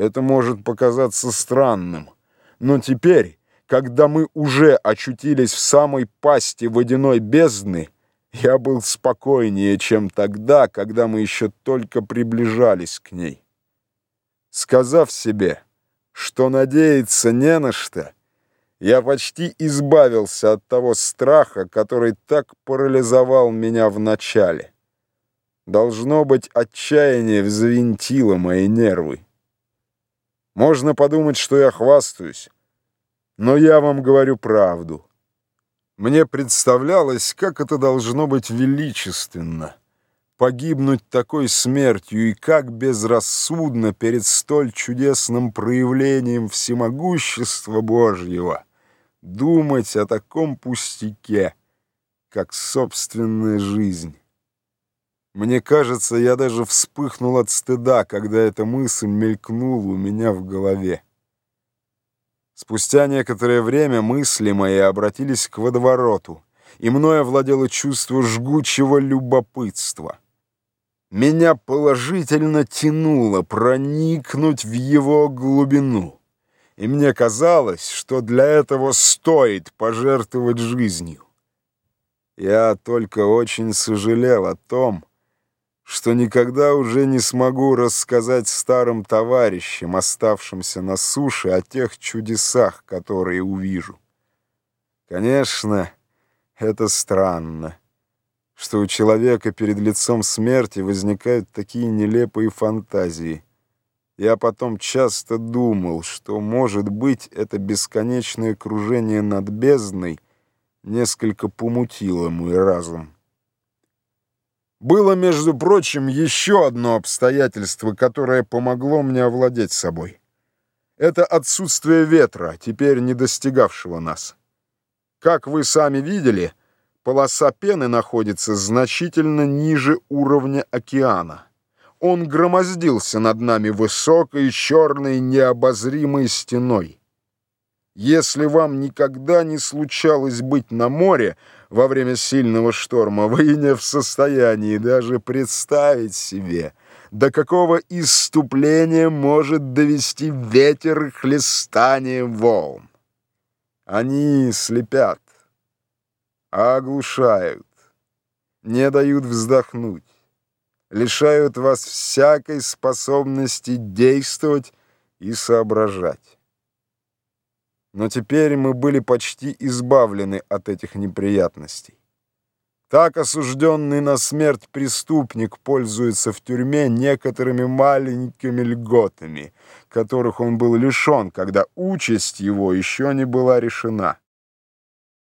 Это может показаться странным, но теперь, когда мы уже очутились в самой пасти водяной бездны, я был спокойнее, чем тогда, когда мы еще только приближались к ней. Сказав себе, что надеяться не на что, я почти избавился от того страха, который так парализовал меня в начале. Должно быть, отчаяние взвинтило мои нервы. Можно подумать, что я хвастаюсь, но я вам говорю правду. Мне представлялось, как это должно быть величественно — погибнуть такой смертью, и как безрассудно перед столь чудесным проявлением всемогущества Божьего думать о таком пустяке, как собственная жизнь. Мне кажется, я даже вспыхнул от стыда, когда эта мысль мелькнула у меня в голове. Спустя некоторое время мысли мои обратились к водовороту, и мною овладело чувство жгучего любопытства. Меня положительно тянуло проникнуть в его глубину, и мне казалось, что для этого стоит пожертвовать жизнью. Я только очень сожалел о том, что никогда уже не смогу рассказать старым товарищам, оставшимся на суше, о тех чудесах, которые увижу. Конечно, это странно, что у человека перед лицом смерти возникают такие нелепые фантазии. Я потом часто думал, что, может быть, это бесконечное кружение над бездной несколько помутило мой разум. Было, между прочим, еще одно обстоятельство, которое помогло мне овладеть собой. Это отсутствие ветра, теперь не достигавшего нас. Как вы сами видели, полоса пены находится значительно ниже уровня океана. Он громоздился над нами высокой, черной, необозримой стеной. Если вам никогда не случалось быть на море во время сильного шторма, вы не в состоянии даже представить себе, до какого исступления может довести ветер и хлестание волн. Они слепят, оглушают, не дают вздохнуть, лишают вас всякой способности действовать и соображать. Но теперь мы были почти избавлены от этих неприятностей. Так осужденный на смерть преступник пользуется в тюрьме некоторыми маленькими льготами, которых он был лишен, когда участь его еще не была решена.